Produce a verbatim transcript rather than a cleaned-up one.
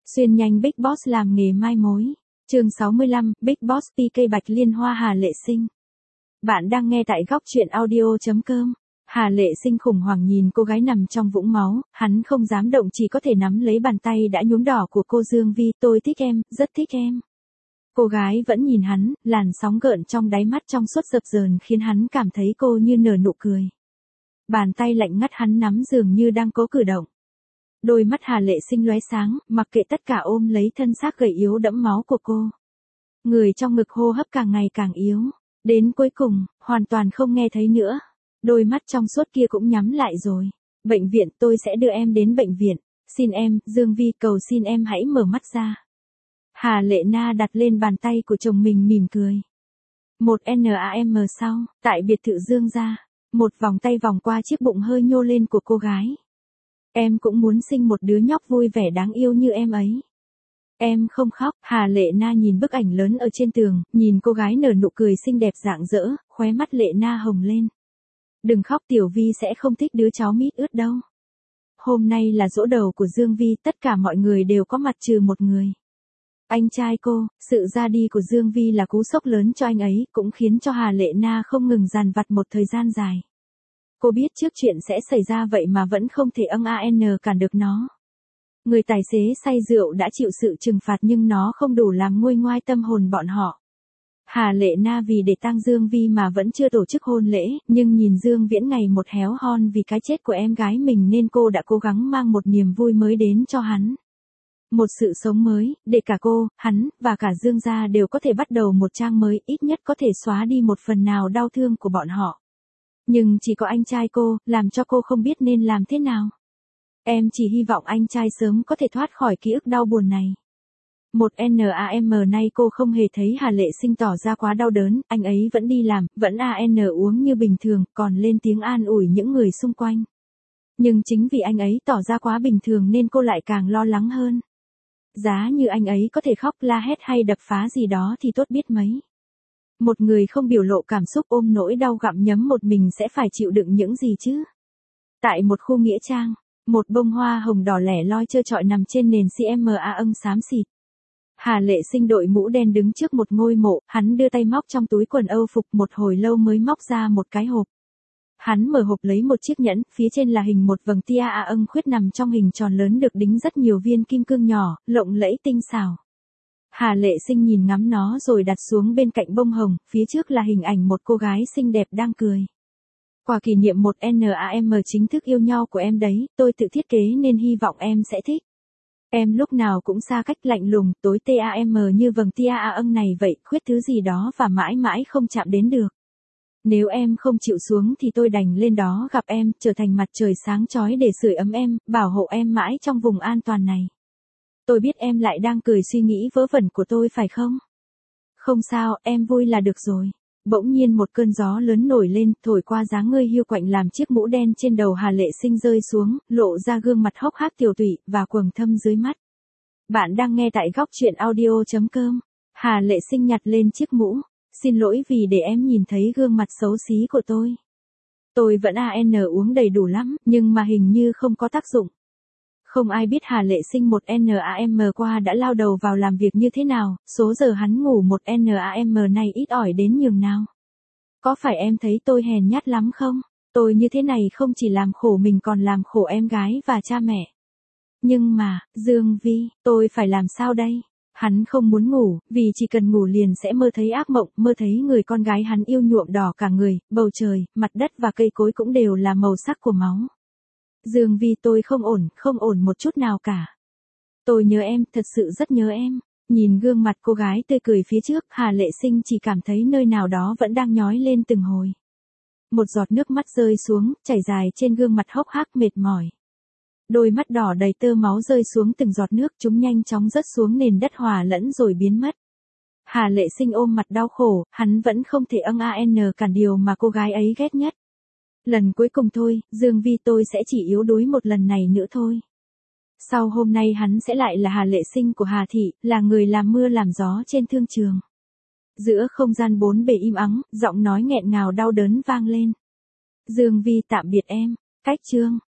Xuyên nhanh Big Boss làm nghề mai mối. Chương sáu mươi lăm, Big Boss pê ca Bạch Liên Hoa Hà Lệ Sinh. Bạn đang nghe tại góc truyện audio.com. Hà Lệ Sinh khủng hoảng nhìn cô gái nằm trong vũng máu, hắn không dám động, chỉ có thể nắm lấy bàn tay đã nhuốm đỏ của cô. Dương Vi, tôi thích em, rất thích em. Cô gái vẫn nhìn hắn, làn sóng gợn trong đáy mắt trong suốt dập dờn khiến hắn cảm thấy cô như nở nụ cười. Bàn tay lạnh ngắt hắn nắm dường như đang cố cử động. Đôi mắt Hà Lệ Sinh lóe sáng, mặc kệ tất cả ôm lấy thân xác gầy yếu đẫm máu của cô. Người trong ngực hô hấp càng ngày càng yếu, đến cuối cùng, hoàn toàn không nghe thấy nữa. Đôi mắt trong suốt kia cũng nhắm lại rồi. Bệnh viện, tôi sẽ đưa em đến bệnh viện. Xin em, Dương Vi, cầu xin em hãy mở mắt ra. Hà Lệ Na đặt lên bàn tay của chồng mình mỉm cười. Một năm sau, tại biệt thự Dương gia, một vòng tay vòng qua chiếc bụng hơi nhô lên của cô gái. Em cũng muốn sinh một đứa nhóc vui vẻ đáng yêu như em ấy. Em không khóc. Hà Lệ Na nhìn bức ảnh lớn ở trên tường, nhìn cô gái nở nụ cười xinh đẹp rạng rỡ, khóe mắt Lệ Na hồng lên. Đừng khóc, Tiểu Vi sẽ không thích đứa cháu mít ướt đâu. Hôm nay là giỗ đầu của Dương Vi, tất cả mọi người đều có mặt trừ một người. Anh trai cô. Sự ra đi của Dương Vi là cú sốc lớn cho anh ấy, cũng khiến cho Hà Lệ Na không ngừng dằn vặt một thời gian dài. Cô biết trước chuyện sẽ xảy ra vậy mà vẫn không thể âng an cản được nó. Người tài xế say rượu đã chịu sự trừng phạt nhưng nó không đủ làm nguôi ngoai tâm hồn bọn họ. Hà Lệ Na vì để tang Dương Vi mà vẫn chưa tổ chức hôn lễ, nhưng nhìn Dương Viễn ngày một héo hon vì cái chết của em gái mình nên cô đã cố gắng mang một niềm vui mới đến cho hắn. Một sự sống mới, để cả cô, hắn, và cả Dương gia đều có thể bắt đầu một trang mới, ít nhất có thể xóa đi một phần nào đau thương của bọn họ. Nhưng chỉ có anh trai cô, làm cho cô không biết nên làm thế nào. Em chỉ hy vọng anh trai sớm có thể thoát khỏi ký ức đau buồn này. Một năm nay cô không hề thấy Hà Lệ Sinh tỏ ra quá đau đớn, anh ấy vẫn đi làm, vẫn ăn uống như bình thường, còn lên tiếng an ủi những người xung quanh. Nhưng chính vì anh ấy tỏ ra quá bình thường nên cô lại càng lo lắng hơn. Giá như anh ấy có thể khóc la hét hay đập phá gì đó thì tốt biết mấy. Một người không biểu lộ cảm xúc ôm nỗi đau gặm nhấm một mình sẽ phải chịu đựng những gì chứ? Tại một khu nghĩa trang, một bông hoa hồng đỏ lẻ loi trơ trọi nằm trên nền xi ma âng xám xịt. Hà Lệ Sinh đội mũ đen đứng trước một ngôi mộ, hắn đưa tay móc trong túi quần âu phục một hồi lâu mới móc ra một cái hộp. Hắn mở hộp lấy một chiếc nhẫn, phía trên là hình một vầng tia a âng khuyết nằm trong hình tròn lớn được đính rất nhiều viên kim cương nhỏ, lộng lẫy tinh xảo. Hà Lệ Sinh nhìn ngắm nó rồi đặt xuống bên cạnh bông hồng, phía trước là hình ảnh một cô gái xinh đẹp đang cười. Quà kỷ niệm một năm chính thức yêu nhau của em đấy, tôi tự thiết kế nên hy vọng em sẽ thích. Em lúc nào cũng xa cách lạnh lùng, tối tam như vầng tia a âng này vậy, khuyết thứ gì đó và mãi mãi không chạm đến được. Nếu em không chịu xuống thì tôi đành lên đó gặp em, trở thành mặt trời sáng chói để sưởi ấm em, bảo hộ em mãi trong vùng an toàn này. Tôi biết em lại đang cười suy nghĩ vớ vẩn của tôi phải không? Không sao, em vui là được rồi. Bỗng nhiên một cơn gió lớn nổi lên, thổi qua dáng người hiu quạnh làm chiếc mũ đen trên đầu Hà Lệ Sinh rơi xuống, lộ ra gương mặt hốc hác tiều tụy và quầng thâm dưới mắt. Bạn đang nghe tại góc truyện audio.com. Hà Lệ Sinh nhặt lên chiếc mũ. Xin lỗi vì để em nhìn thấy gương mặt xấu xí của tôi. Tôi vẫn ăn uống đầy đủ lắm, nhưng mà hình như không có tác dụng. Không ai biết Hà Lệ Sinh một năm qua đã lao đầu vào làm việc như thế nào, số giờ hắn ngủ một năm này ít ỏi đến nhường nào. Có phải em thấy tôi hèn nhát lắm không? Tôi như thế này không chỉ làm khổ mình còn làm khổ em gái và cha mẹ. Nhưng mà, Dương Vi, tôi phải làm sao đây? Hắn không muốn ngủ, vì chỉ cần ngủ liền sẽ mơ thấy ác mộng, mơ thấy người con gái hắn yêu nhuộm đỏ cả người, bầu trời, mặt đất và cây cối cũng đều là màu sắc của máu. Dương Vi, tôi không ổn, không ổn một chút nào cả. Tôi nhớ em, thật sự rất nhớ em. Nhìn gương mặt cô gái tươi cười phía trước, Hà Lệ Sinh chỉ cảm thấy nơi nào đó vẫn đang nhói lên từng hồi. Một giọt nước mắt rơi xuống, chảy dài trên gương mặt hốc hác mệt mỏi. Đôi mắt đỏ đầy tơ máu rơi xuống từng giọt nước, chúng nhanh chóng rớt xuống nền đất hòa lẫn rồi biến mất. Hà Lệ Sinh ôm mặt đau khổ, hắn vẫn không thể âng an cản điều mà cô gái ấy ghét nhất. Lần cuối cùng thôi, Dương Vi, tôi sẽ chỉ yếu đuối một lần này nữa thôi. Sau hôm nay hắn sẽ lại là Hà Lệ Sinh của Hà Thị, là người làm mưa làm gió trên thương trường. Giữa không gian bốn bề im ắng, giọng nói nghẹn ngào đau đớn vang lên. Dương Vi, tạm biệt em. Cách chương.